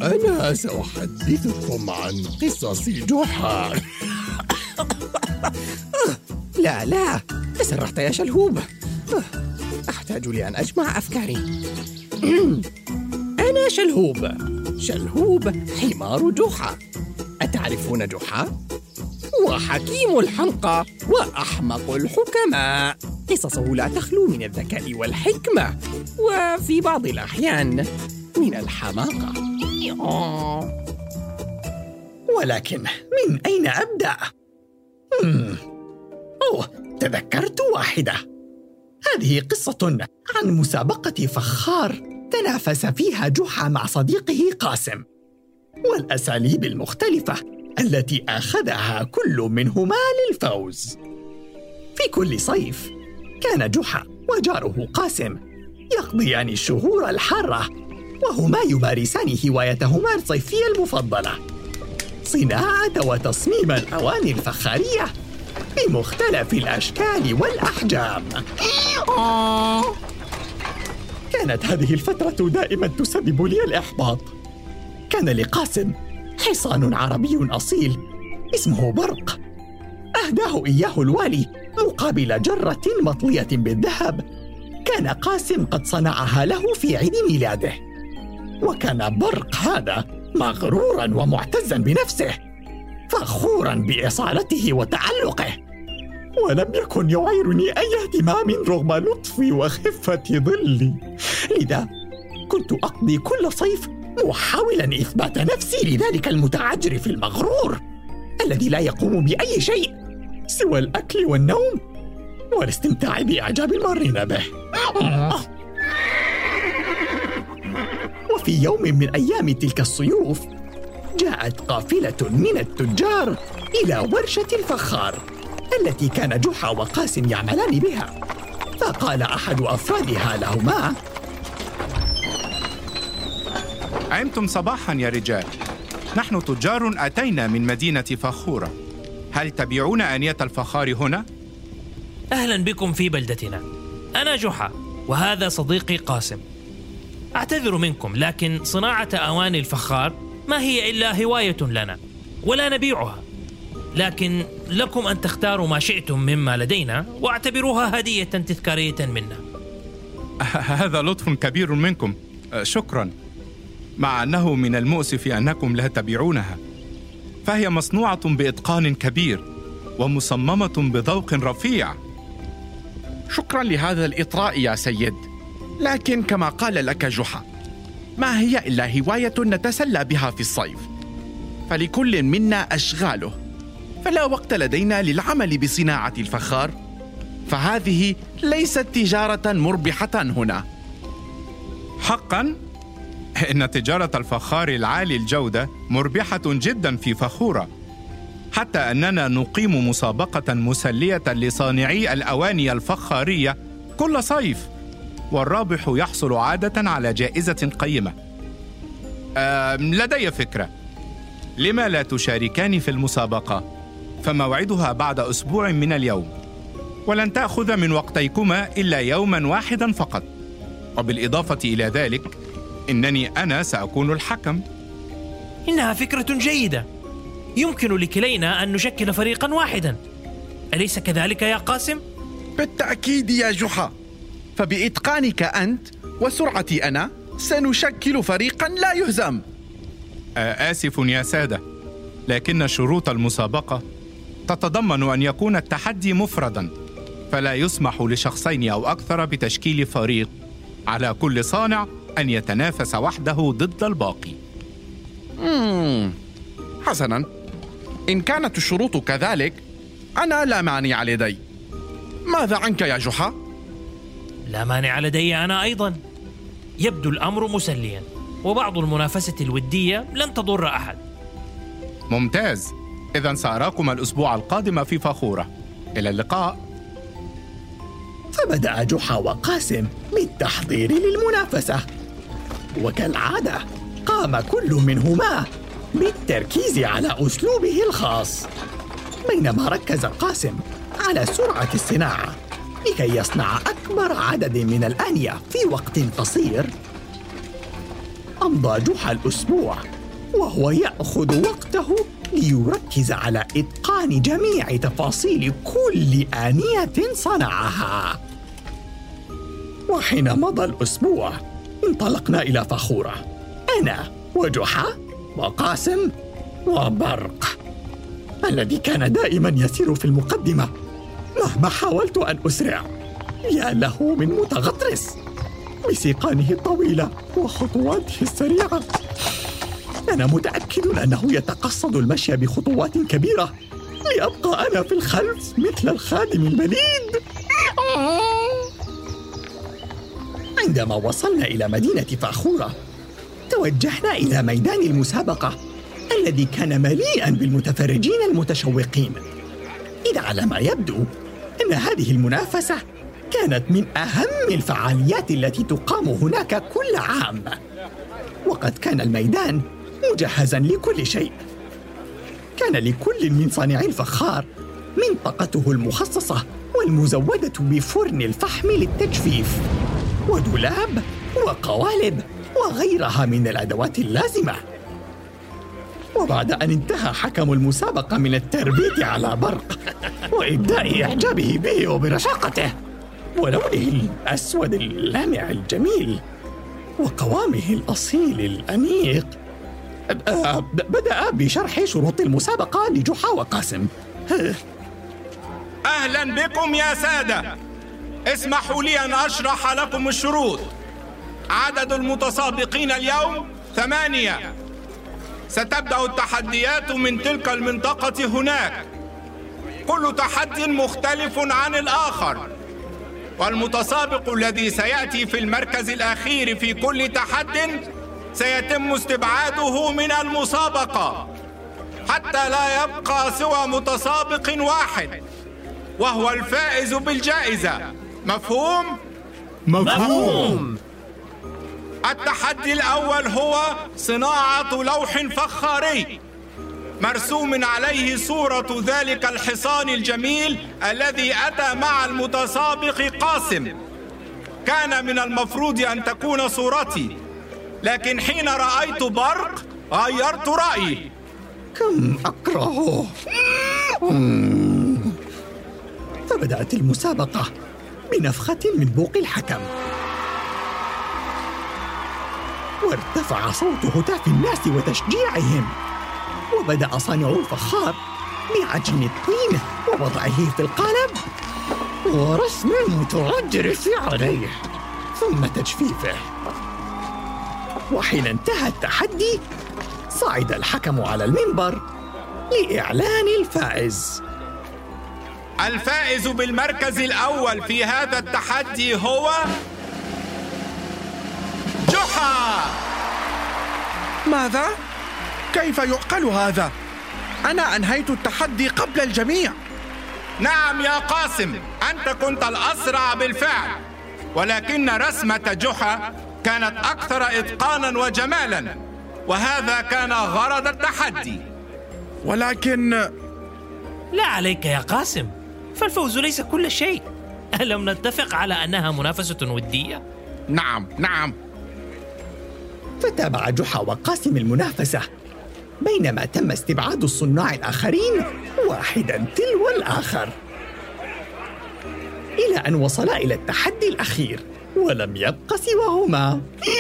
أنا سأحدثكم عن قصص جحا. لا تسرعت يا شلهوب. أحتاج لأن أجمع أفكاري. أنا شلهوب حمار جحا. أتعرفون جحا؟ هو حكيم الحمقى وأحمق الحكماء. قصصه لا تخلو من الذكاء والحكمة، وفي بعض الأحيان من الحماقة. ولكن من أين أبدأ؟ تذكرت واحدة. هذه قصة عن مسابقة فخار تنافس فيها جحا مع صديقه قاسم، والأساليب المختلفة التي أخذها كل منهما للفوز. في كل صيف كان جحا وجاره قاسم يقضيان الشهور الحارة وهما يمارسان هوايتهما الصيفية المفضلة، صناعة وتصميم الأواني الفخارية بمختلف الأشكال والأحجام. كانت هذه الفترة دائما تسبب لي الإحباط. كان لقاسم حصان عربي أصيل اسمه برق، أهداه إياه الوالي مقابل جرة مطلية بالذهب كان قاسم قد صنعها له في عيد ميلاده. وكان برق هذا مغرورا ومعتزا بنفسه، فخورا بإصالته وتعلقه، ولم يكن يعيرني أي اهتمام رغم لطفي وخفة ظلي. لذا كنت أقضي كل صيف محاولا إثبات نفسي لذلك المتعجرف المغرور الذي لا يقوم بأي شيء سوى الأكل والنوم والاستمتاع بإعجاب المارين به. وفي يوم من أيام تلك الصيوف جاءت قافلة من التجار إلى ورشة الفخار التي كان جحا وقاسم يعملان بها. فقال أحد أفرادها لهما: عمتم صباحا يا رجال، نحن تجار أتينا من مدينة فخورة، هل تبيعون آنية الفخار هنا؟ أهلا بكم في بلدتنا، أنا جحا وهذا صديقي قاسم. أعتذر منكم، لكن صناعة أواني الفخار ما هي إلا هواية لنا ولا نبيعها، لكن لكم أن تختاروا ما شئتم مما لدينا واعتبروها هدية تذكارية منا. هذا لطف كبير منكم، شكرا. مع أنه من المؤسف أنكم لا تبيعونها، فهي مصنوعة بإتقان كبير ومصممة بذوق رفيع. شكرا لهذا الإطراء يا سيد، لكن كما قال لك جحا، ما هي إلا هواية نتسلى بها في الصيف، فلكل منا أشغاله، فلا وقت لدينا للعمل بصناعة الفخار، فهذه ليست تجارة مربحة هنا. حقا إن تجارة الفخار العالي الجودة مربحة جدا في فخورة، حتى أننا نقيم مسابقة مسلية لصانعي الأواني الفخارية كل صيف، والرابح يحصل عادة على جائزة قيمة. لدي فكرة، لما لا تشاركان في المسابقة؟ فموعدها بعد أسبوع من اليوم، ولن تأخذ من وقتيكما إلا يوما واحدا فقط، وبالإضافة إلى ذلك إنني أنا سأكون الحكم. إنها فكرة جيدة، يمكن لكلينا أن نشكل فريقا واحدا، أليس كذلك يا قاسم؟ بالتأكيد يا جحا، فبإتقانك أنت وسرعتي أنا سنشكل فريقا لا يهزم. آسف يا سادة، لكن شروط المسابقة تتضمن أن يكون التحدي مفردا، فلا يسمح لشخصين أو أكثر بتشكيل فريق، على كل صانع أن يتنافس وحده ضد الباقي. حسنا، إن كانت الشروط كذلك أنا لا مانع لدي. ماذا عنك يا جحا؟ لا مانع لدي أنا أيضا. يبدو الأمر مسليا، وبعض المنافسة الودية لن تضر أحد. ممتاز، إذن سأراكم الأسبوع القادم في فخورة. إلى اللقاء. فبدأ جحا وقاسم بالتحضير للمنافسة، وكالعادة قام كل منهما بالتركيز على أسلوبه الخاص، بينما ركز قاسم على سرعة الصناعة لكي يصنع أكبر عدد من الآنية في وقت قصير. أمضى جحا الأسبوع وهو يأخذ وقته ليركز على إتقان جميع تفاصيل كل آنية صنعها. وحين مضى الأسبوع انطلقنا إلى فخورة، أنا وجحا وقاسم وبرق الذي كان دائما يسير في المقدمة. مهما حاولت أن أسرع يا له من متغطرس بسيقانه الطويلة وخطواته السريعة. أنا متأكد أنه يتقصد المشي بخطوات كبيرة لأبقى أنا في الخلف مثل الخادم البليد. عندما وصلنا إلى مدينة فاخورة توجهنا إلى ميدان المسابقة الذي كان مليئاً بالمتفرجين المتشوقين. إذ على ما يبدو أن هذه المنافسة كانت من أهم الفعاليات التي تقام هناك كل عام، وقد كان الميدان مجهزاً لكل شيء. كان لكل من صانعي الفخار منطقته المخصصة والمزودة بفرن الفحم للتجفيف ودولاب وقوالب وغيرها من الأدوات اللازمة. وبعد أن انتهى حكم المسابقة من التربية على برق وإبداء إعجابه به وبرشاقته ولونه الأسود اللامع الجميل وقوامه الأصيل الأنيق، بدأ بشرح شروط المسابقة لجحا وقاسم. أهلا بكم يا سادة، اسمحوا لي أن أشرح لكم الشروط. عدد المتسابقين اليوم 8. ستبدأ التحديات من تلك المنطقة هناك، كل تحدي مختلف عن الآخر، والمتسابق الذي سيأتي في المركز الأخير في كل تحد سيتم استبعاده من المسابقة حتى لا يبقى سوى متسابق واحد وهو الفائز بالجائزة. مفهوم؟ مفهوم. التحدي الأول هو صناعة لوح فخاري مرسوم عليه صورة ذلك الحصان الجميل الذي أتى مع المتسابق قاسم. كان من المفروض أن تكون صورتي، لكن حين رأيت برق غيرت رأيي. كم أكرهه. فبدأت المسابقة بنفخة من بوق الحكم، وارتفع صوت هتاف الناس وتشجيعهم، وبدأ صانع الفخار بعجن الطين ووضعه في القالب ورسم المتغطرس عليه ثم تجفيفه. وحين انتهى التحدي صعد الحكم على المنبر لإعلان الفائز. الفائز بالمركز الأول في هذا التحدي هو جحا. ماذا؟ كيف يعقل هذا؟ أنا أنهيت التحدي قبل الجميع. نعم يا قاسم، أنت كنت الأسرع بالفعل، ولكن رسمة جحا كانت أكثر إتقاناً وجمالاً، وهذا كان غرض التحدي. ولكن لا عليك يا قاسم، فالفوز ليس كل شيء. ألم نتفق على أنها منافسة ودية؟ نعم. فتابع جحا وقاسم المنافسة بينما تم استبعاد الصناع الآخرين واحداً تلو الآخر، إلى أن وصلا إلى التحدي الأخير ولم يبق سواهما.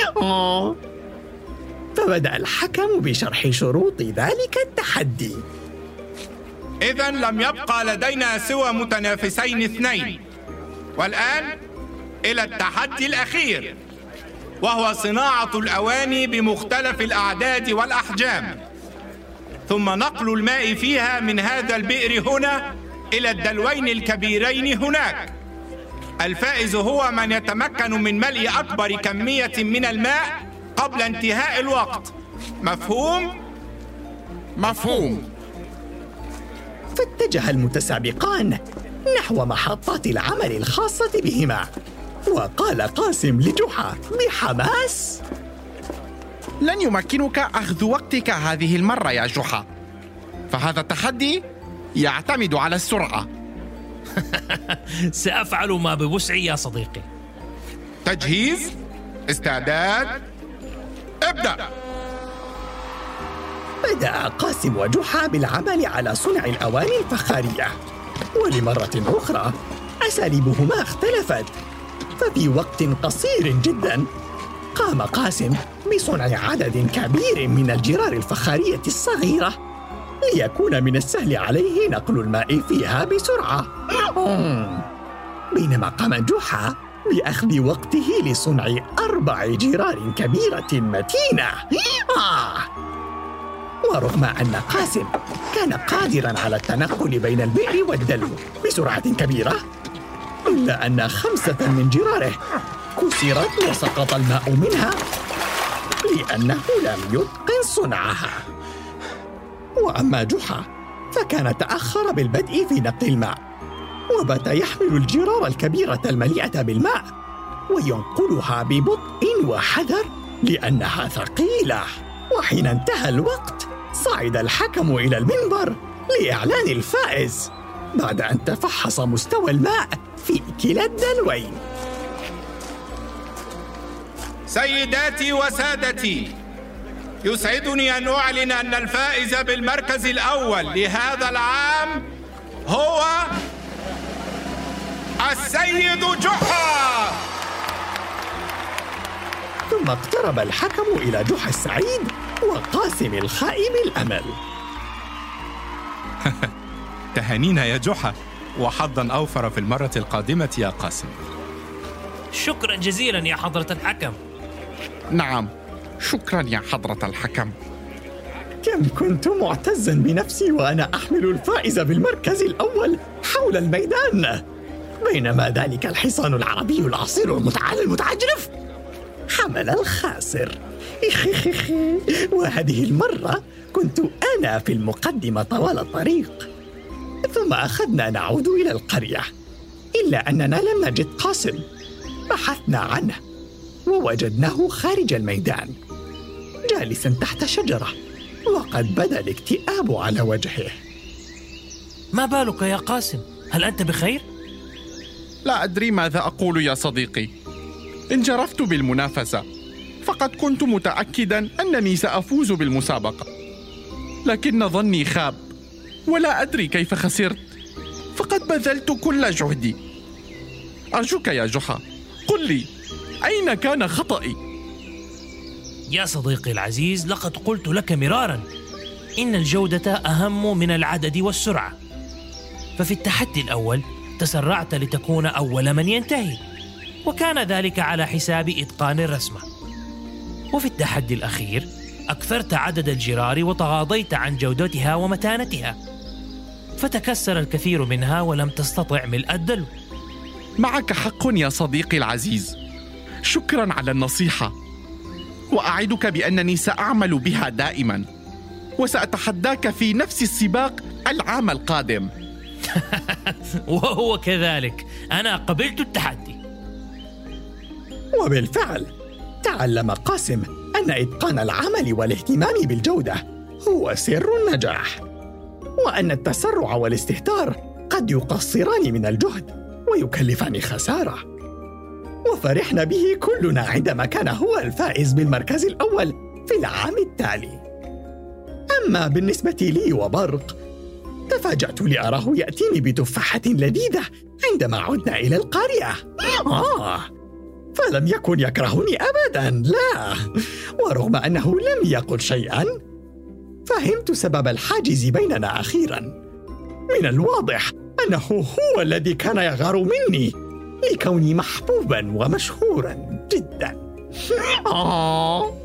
فبدأ الحكم بشرح شروط ذلك التحدي. إذن لم يبقى لدينا سوى متنافسين 2، والآن إلى التحدي الأخير، وهو صناعة الأواني بمختلف الأعداد والأحجام، ثم نقل الماء فيها من هذا البئر هنا إلى الدلوين الكبيرين هناك. الفائز هو من يتمكن من ملء أكبر كمية من الماء قبل انتهاء الوقت. مفهوم؟ فاتجه المتسابقان نحو محطات العمل الخاصة بهما، وقال قاسم لجحا بحماس: لن يمكنك أخذ وقتك هذه المرة يا جحا، فهذا التحدي يعتمد على السرعة. سأفعل ما بوسعي يا صديقي. تجهيز، استعداد، ابدأ. بدأ قاسم وجحا بالعمل على صنع الأواني الفخارية، ولمرة أخرى أساليبهما اختلفت. ففي وقت قصير جداً قام قاسم بصنع عدد كبير من الجرار الفخارية الصغيرة ليكون من السهل عليه نقل الماء فيها بسرعة، بينما قام جحا بأخذ وقته لصنع 4 جرار كبيرة متينة. ورغم أن قاسم كان قادراً على التنقل بين البئر والدلو بسرعة كبيرة، إلا أن 5 من جراره كسرت وسقط الماء منها لأنه لم يتقن صنعها. وأما جحا فكان تأخر بالبدء في نقل الماء، وبات يحمل الجرار الكبيرة المليئة بالماء وينقلها ببطء وحذر لأنها ثقيلة. وحين انتهى الوقت صعد الحكم إلى المنبر لإعلان الفائز بعد أن تفحص مستوى الماء في كلا الدلوين. سيداتي وسادتي، يسعدني أن أعلن أن الفائز بالمركز الأول لهذا العام هو السيد جحا. ثم اقترب الحكم إلى جحا السعيد وقاسم الخائب الأمل. تهانينا يا جحا، وحظاً أوفر في المرة القادمة يا قاسم. شكرا جزيلا يا حضرة الحكم. نعم، شكرا يا حضرة الحكم. كم كنت معتزا بنفسي وأنا أحمل الفائز بالمركز الأول حول الميدان، بينما ذلك الحصان العربي الأصيل المتعالي المتعجرف حمل الخاسر. وهذه المرة كنت أنا في المقدمة طوال الطريق. ثم أخذنا نعود إلى القرية، إلا أننا لم نجد قاسم. بحثنا عنه ووجدناه خارج الميدان جالسا تحت شجرة، وقد بدا الاكتئاب على وجهه. ما بالك يا قاسم؟ هل أنت بخير؟ لا أدري ماذا أقول يا صديقي. انجرفت بالمنافسة، فقد كنت متأكدا أنني سأفوز بالمسابقة، لكن ظني خاب ولا أدري كيف خسرت، فقد بذلت كل جهدي. أرجوك يا جحا، قل لي أين كان خطئي؟ يا صديقي العزيز، لقد قلت لك مرارا إن الجودة أهم من العدد والسرعة. ففي التحدي الأول تسرعت لتكون أول من ينتهي، وكان ذلك على حساب إتقان الرسمة. وفي التحدي الأخير أكثرت عدد الجرار وتغاضيت عن جودتها ومتانتها، فتكسر الكثير منها ولم تستطع ملء الدلو. معك حق يا صديقي العزيز، شكرا على النصيحة، وأعدك بأنني سأعمل بها دائما، وسأتحداك في نفس السباق العام القادم. وهو كذلك، أنا قبلت التحدي. وبالفعل تعلم قاسم أن إتقان العمل والاهتمام بالجودة هو سر النجاح، وأن التسرع والاستهتار قد يقصران من الجهد ويكلفان خسارة. وفرحنا به كلنا عندما كان هو الفائز بالمركز الأول في العام التالي. أما بالنسبة لي وبرق، تفاجأت لأراه يأتيني بتفاحة لذيذة عندما عدنا إلى القرية. فلم يكن يكرهني أبداً، لا. ورغم أنه لم يقل شيئاً، فهمت سبب الحاجز بيننا أخيراً. من الواضح أنه هو الذي كان يغار مني لكوني محبوباً ومشهوراً جداً.